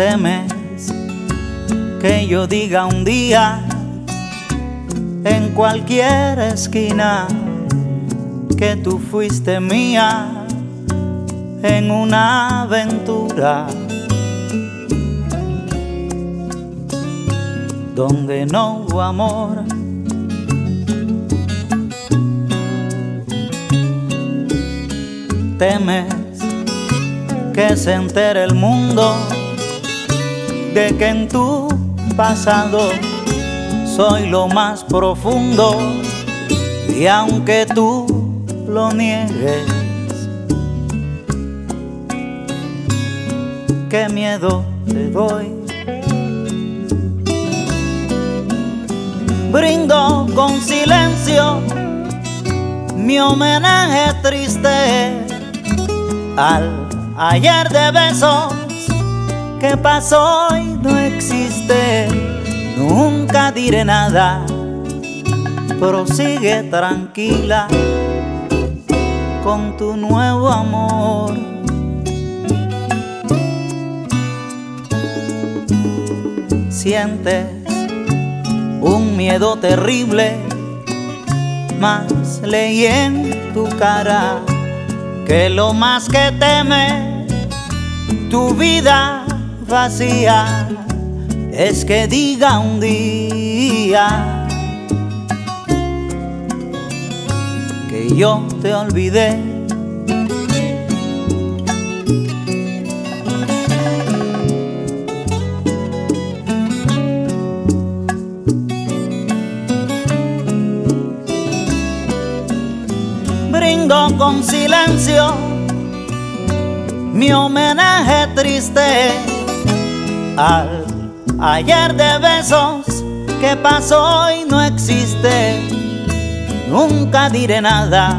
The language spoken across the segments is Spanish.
Temes que yo diga un día en cualquier esquina que tú fuiste mía en una aventura donde no hubo amor. Temes que se entere el mundo de que en tu pasado soy lo más profundo, y aunque tú lo niegues, qué miedo te doy. Brindo con silencio mi homenaje triste al ayer de besos que pasó y no existe. Nunca diré nada, prosigue tranquila con tu nuevo amor. Sientes un miedo terrible, mas leí en tu cara que lo más que teme tu vida vacía es que diga un día que yo te olvidé. Brindo con silencio mi homenaje triste al ayer de besos que pasó y no existe. Nunca diré nada,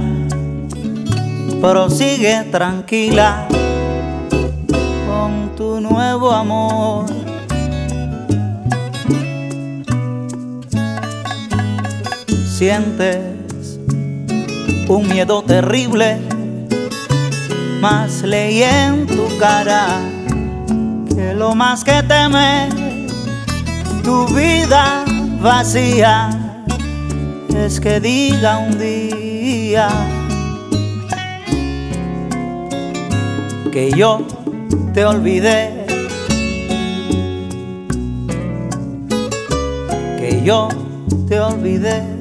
prosigue tranquila con tu nuevo amor. Sientes un miedo terrible, mas leí en tu cara que lo más que teme tu vida vacía es que diga un día que yo te olvidé, que yo te olvidé.